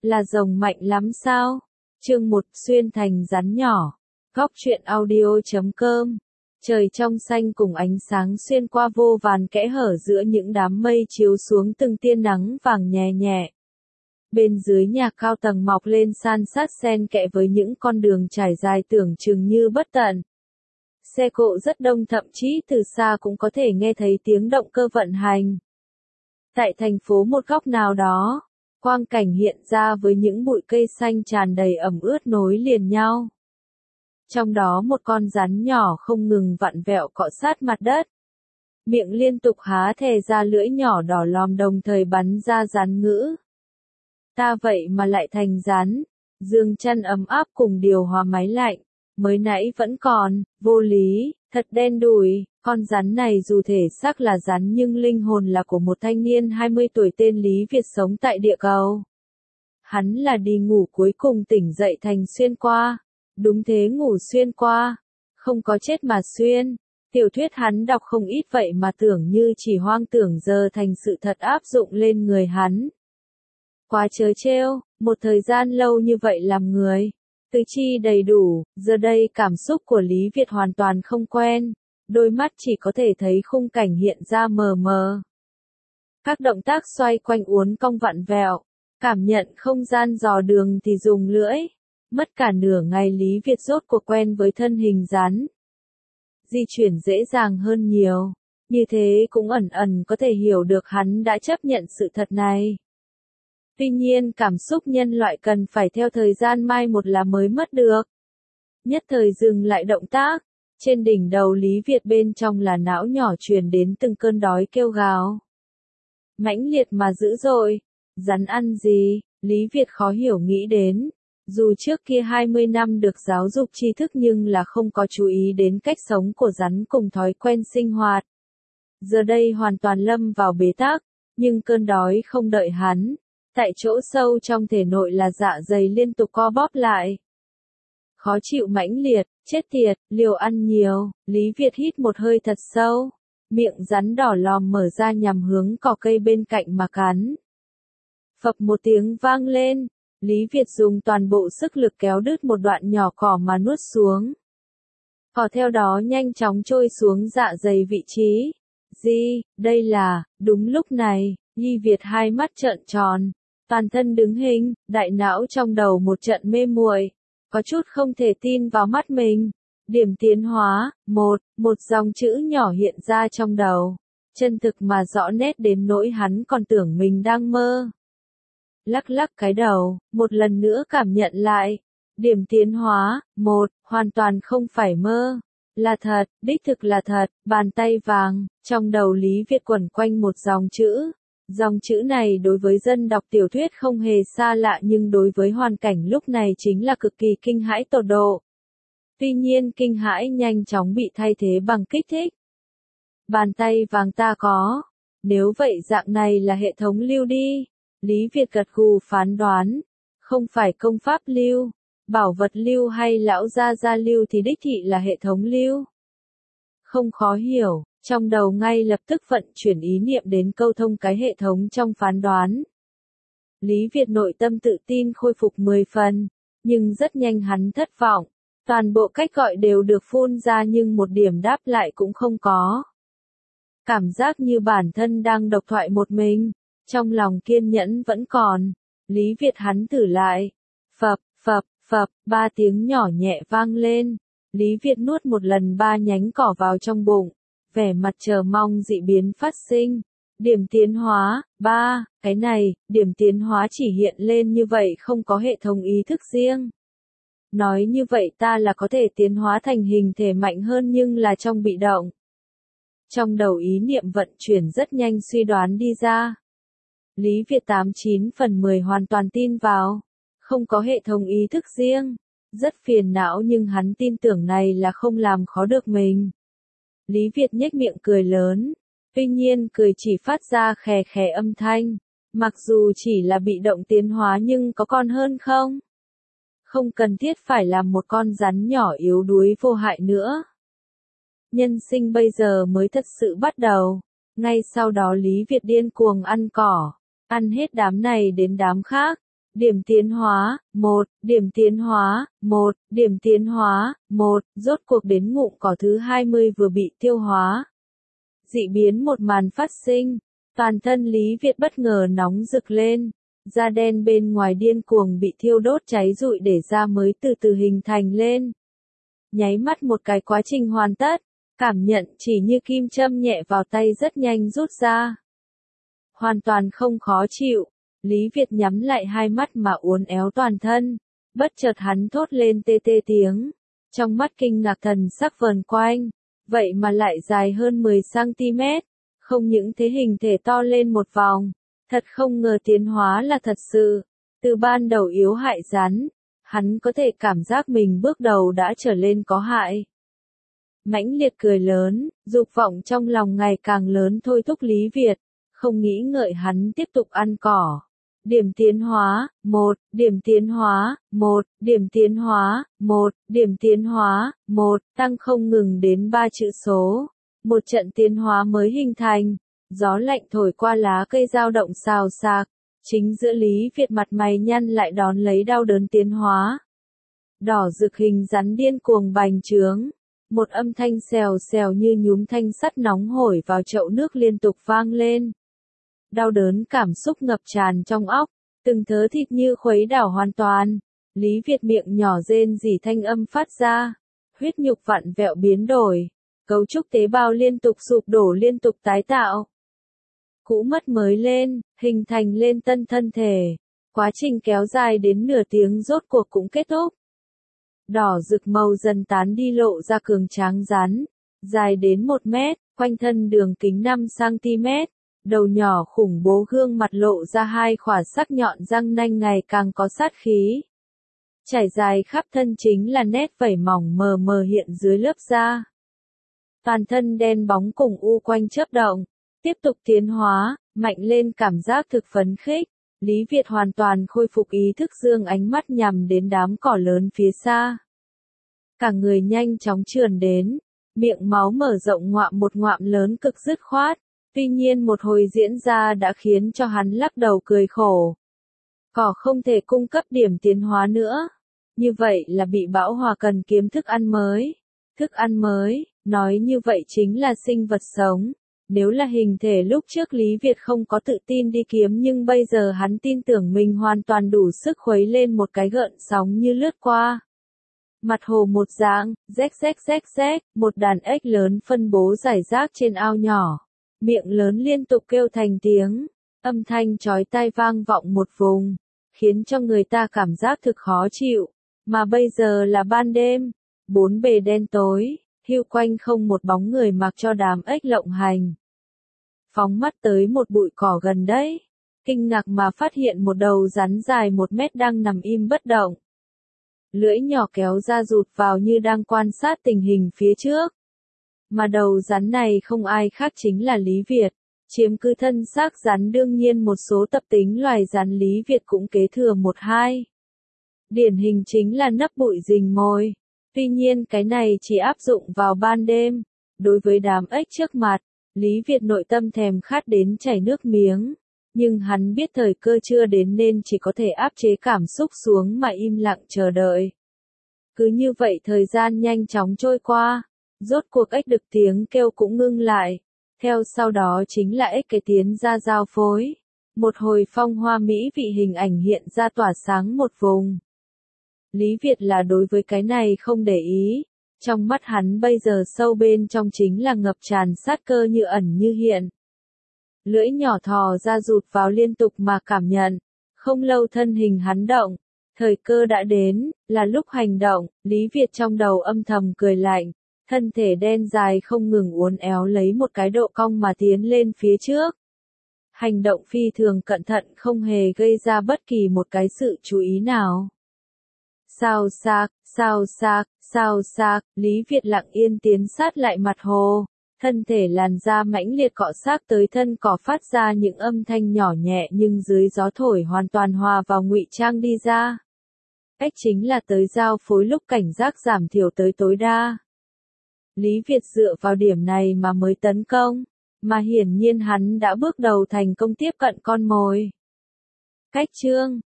Là rồng mạnh lắm sao? Chương 1 xuyên thành rắn nhỏ. Góc truyện audio.com. Trời trong xanh cùng ánh sáng xuyên qua vô vàn kẽ hở giữa những đám mây chiếu xuống từng tia nắng vàng nhẹ nhẹ. Bên dưới nhà cao tầng mọc lên san sát xen kẽ với những con đường trải dài tưởng chừng như bất tận. Xe cộ rất đông, thậm chí từ xa cũng có thể nghe thấy tiếng động cơ vận hành. Tại thành phố một góc nào đó, quang cảnh hiện ra với những bụi cây xanh tràn đầy ẩm ướt nối liền nhau. Trong đó một con rắn nhỏ không ngừng vặn vẹo cọ sát mặt đất. Miệng liên tục há thè ra lưỡi nhỏ đỏ lòm đồng thời bắn ra rắn ngữ. Ta vậy mà lại thành rắn. Dương chăn ấm áp cùng điều hòa máy lạnh. Mới nãy vẫn còn, vô lý, thật đen đủi. Con rắn này dù thể xác là rắn nhưng linh hồn là của một thanh niên 20 tuổi tên Lý Việt sống tại địa cầu. Hắn là đi ngủ cuối cùng tỉnh dậy thành xuyên qua. Đúng thế, ngủ xuyên qua. Không có chết mà xuyên. Tiểu thuyết hắn đọc không ít vậy mà tưởng như chỉ hoang tưởng giờ thành sự thật áp dụng lên người hắn. Quá trớ trêu, một thời gian lâu như vậy làm người. Tứ chi đầy đủ, giờ đây cảm xúc của Lý Việt hoàn toàn không quen. Đôi mắt chỉ có thể thấy khung cảnh hiện ra mờ mờ. Các động tác xoay quanh uốn cong vặn vẹo. Cảm nhận không gian dò đường thì dùng lưỡi. Mất cả nửa ngày Lý Việt rốt cuộc quen với thân hình rắn. Di chuyển dễ dàng hơn nhiều. Như thế cũng ẩn ẩn có thể hiểu được hắn đã chấp nhận sự thật này. Tuy nhiên cảm xúc nhân loại cần phải theo thời gian mai một là mới mất được. Nhất thời dừng lại động tác. Trên đỉnh đầu Lý Việt bên trong là não nhỏ truyền đến từng cơn đói kêu gào. Mãnh liệt mà dữ dội. Rắn ăn gì? Lý Việt khó hiểu nghĩ đến. Dù trước kia 20 năm được giáo dục tri thức nhưng là không có chú ý đến cách sống của rắn cùng thói quen sinh hoạt. Giờ đây hoàn toàn lâm vào bế tắc, nhưng cơn đói không đợi hắn. Tại chỗ sâu trong thể nội là dạ dày liên tục co bóp lại. Khó chịu mãnh liệt, chết tiệt, liều ăn nhiều, Lý Việt hít một hơi thật sâu. Miệng rắn đỏ lòm mở ra nhằm hướng cỏ cây bên cạnh mà cắn. Phập một tiếng vang lên. Lý Việt dùng toàn bộ sức lực kéo đứt một đoạn nhỏ cỏ mà nuốt xuống. Cỏ theo đó nhanh chóng trôi xuống dạ dày vị trí. Đây là, đúng lúc này, Lý Việt hai mắt trợn tròn, toàn thân đứng hình, đại não trong đầu một trận mê muội, có chút không thể tin vào mắt mình. Điểm tiến hóa, một dòng chữ nhỏ hiện ra trong đầu, chân thực mà rõ nét đến nỗi hắn còn tưởng mình đang mơ. Lắc lắc cái đầu, một lần nữa cảm nhận lại. Điểm tiến hóa, hoàn toàn không phải mơ. Là thật, đích thực là thật, bàn tay vàng, trong đầu Lý Việt quẩn quanh một dòng chữ. Dòng chữ này đối với dân đọc tiểu thuyết không hề xa lạ nhưng đối với hoàn cảnh lúc này chính là cực kỳ kinh hãi tột độ. Tuy nhiên kinh hãi nhanh chóng bị thay thế bằng kích thích. Bàn tay vàng ta có. Nếu vậy dạng này là hệ thống lưu đi. Lý Việt gật gù phán đoán, không phải công pháp lưu, bảo vật lưu hay lão gia gia lưu thì đích thị là hệ thống lưu. Không khó hiểu, trong đầu ngay lập tức vận chuyển ý niệm đến câu thông cái hệ thống trong phán đoán. Lý Việt nội tâm tự tin khôi phục 10 phần, nhưng rất nhanh hắn thất vọng, toàn bộ cách gọi đều được phun ra nhưng một điểm đáp lại cũng không có. Cảm giác như bản thân đang độc thoại một mình. Trong lòng kiên nhẫn vẫn còn, Lý Việt hắn thử lại. Phập, 3 tiếng nhỏ nhẹ vang lên. Lý Việt nuốt một lần 3 nhánh cỏ vào trong bụng, vẻ mặt chờ mong dị biến phát sinh. Điểm tiến hóa, 3, cái này, điểm tiến hóa chỉ hiện lên như vậy không có hệ thống ý thức riêng. Nói như vậy ta là có thể tiến hóa thành hình thể mạnh hơn nhưng là trong bị động. Trong đầu ý niệm vận chuyển rất nhanh suy đoán đi ra. Lý Việt 89 phần 10 hoàn toàn tin vào. Không có hệ thống ý thức riêng. Rất phiền não nhưng hắn tin tưởng này là không làm khó được mình. Lý Việt nhếch miệng cười lớn. Tuy nhiên cười chỉ phát ra khè khè âm thanh. Mặc dù chỉ là bị động tiến hóa nhưng có còn hơn không? Không cần thiết phải làm một con rắn nhỏ yếu đuối vô hại nữa. Nhân sinh bây giờ mới thật sự bắt đầu. Ngay sau đó Lý Việt điên cuồng ăn cỏ. Ăn hết đám này đến đám khác. điểm tiến hóa, 1, điểm tiến hóa, 1, điểm tiến hóa, 1, rốt cuộc đến ngụm cỏ thứ 20 vừa bị tiêu hóa. Dị biến một màn phát sinh, toàn thân Lý Việt bất ngờ nóng rực lên, da đen bên ngoài điên cuồng bị thiêu đốt cháy rụi để da mới từ từ hình thành lên. Nháy mắt một cái quá trình hoàn tất, cảm nhận chỉ như kim châm nhẹ vào tay rất nhanh rút ra. Hoàn toàn không khó chịu, Lý Việt nhắm lại hai mắt mà uốn éo toàn thân, bất chợt hắn thốt lên tê tê tiếng, trong mắt kinh ngạc thần sắc vờn quanh, vậy mà lại dài hơn 10 cm, không những thế hình thể to lên một vòng, thật không ngờ tiến hóa là thật sự, từ ban đầu yếu hại rắn, hắn có thể cảm giác mình bước đầu đã trở lên có hại. Mãnh liệt cười lớn, dục vọng trong lòng ngày càng lớn thôi thúc Lý Việt, không nghĩ ngợi hắn tiếp tục ăn cỏ. Điểm tiến hóa, 1, điểm tiến hóa, 1, điểm tiến hóa, 1, điểm tiến hóa, 1, tăng không ngừng đến 3 chữ số. Một trận tiến hóa mới hình thành, gió lạnh thổi qua lá cây dao động xào xạc, chính giữa Lý Việt mặt mày nhăn lại đón lấy đau đớn tiến hóa. Đỏ rực hình rắn điên cuồng bành trướng, một âm thanh xèo xèo như nhúm thanh sắt nóng hổi vào chậu nước liên tục vang lên. Đau đớn cảm xúc ngập tràn trong óc, từng thớ thịt như khuấy đảo hoàn toàn. Lý Việt miệng nhỏ rên rỉ thanh âm phát ra, huyết nhục vặn vẹo biến đổi, cấu trúc tế bào liên tục sụp đổ liên tục tái tạo. Cũ mất mới lên, hình thành lên tân thân thể. Quá trình kéo dài đến nửa tiếng rốt cuộc cũng kết thúc. Đỏ rực màu dần tán đi lộ ra cường tráng rắn, dài đến 1 mét, quanh thân đường kính 5 cm. Đầu nhỏ khủng bố gương mặt lộ ra hai khỏa sắc nhọn răng nanh ngày càng có sát khí. Trải dài khắp thân chính là nét vảy mỏng mờ mờ hiện dưới lớp da. Toàn thân đen bóng cùng u quanh chớp động, tiếp tục tiến hóa, mạnh lên cảm giác thực phấn khích. Lý Việt hoàn toàn khôi phục ý thức dương ánh mắt nhằm đến đám cỏ lớn phía xa. Cả người nhanh chóng trườn đến, miệng máu mở rộng ngoạm một ngoạm lớn cực dứt khoát. Tuy nhiên một hồi diễn ra đã khiến cho hắn lắc đầu cười khổ. Cỏ không thể cung cấp điểm tiến hóa nữa. Như vậy là bị bão hòa cần kiếm thức ăn mới. Thức ăn mới, nói như vậy chính là sinh vật sống. Nếu là hình thể lúc trước Lý Việt không có tự tin đi kiếm nhưng bây giờ hắn tin tưởng mình hoàn toàn đủ sức khuấy lên một cái gợn sóng như lướt qua. Mặt hồ một dạng, rách, một đàn ếch lớn phân bố rải rác trên ao nhỏ. Miệng lớn liên tục kêu thành tiếng, âm thanh chói tai vang vọng một vùng, khiến cho người ta cảm giác thực khó chịu. Mà bây giờ là ban đêm, bốn bề đen tối, hưu quanh không một bóng người mặc cho đám ếch lộng hành. Phóng mắt tới một bụi cỏ gần đấy, kinh ngạc mà phát hiện một đầu rắn dài 1 mét đang nằm im bất động. Lưỡi nhỏ kéo ra rụt vào như đang quan sát tình hình phía trước. Mà đầu rắn này không ai khác chính là Lý Việt, chiếm cứ thân xác rắn đương nhiên một số tập tính loài rắn Lý Việt cũng kế thừa 1-2. Điển hình chính là nấp bụi rình mồi, tuy nhiên cái này chỉ áp dụng vào ban đêm, đối với đám ếch trước mặt, Lý Việt nội tâm thèm khát đến chảy nước miếng, nhưng hắn biết thời cơ chưa đến nên chỉ có thể áp chế cảm xúc xuống mà im lặng chờ đợi. Cứ như vậy thời gian nhanh chóng trôi qua. Rốt cuộc ếch đực tiếng kêu cũng ngưng lại, theo sau đó chính là ếch cái tiến ra giao phối. Một hồi phong hoa mỹ vị hình ảnh hiện ra tỏa sáng một vùng. Lý Việt là đối với cái này không để ý, trong mắt hắn bây giờ sâu bên trong chính là ngập tràn sát cơ như ẩn như hiện. Lưỡi nhỏ thò ra rụt vào liên tục mà cảm nhận, không lâu thân hình hắn động, thời cơ đã đến, là lúc hành động, Lý Việt trong đầu âm thầm cười lạnh. Thân thể đen dài không ngừng uốn éo lấy một cái độ cong mà tiến lên phía trước. Hành động phi thường cẩn thận không hề gây ra bất kỳ một cái sự chú ý nào. Sao xạc, Lý Việt lặng yên tiến sát lại mặt hồ. Thân thể làn da mãnh liệt cọ sát tới thân cỏ phát ra những âm thanh nhỏ nhẹ nhưng dưới gió thổi hoàn toàn hòa vào ngụy trang đi ra. Cách chính là tới giao phối lúc cảnh giác giảm thiểu tới tối đa. Lý Việt dựa vào điểm này mà mới tấn công, mà hiển nhiên hắn đã bước đầu thành công tiếp cận con mồi. Cách chương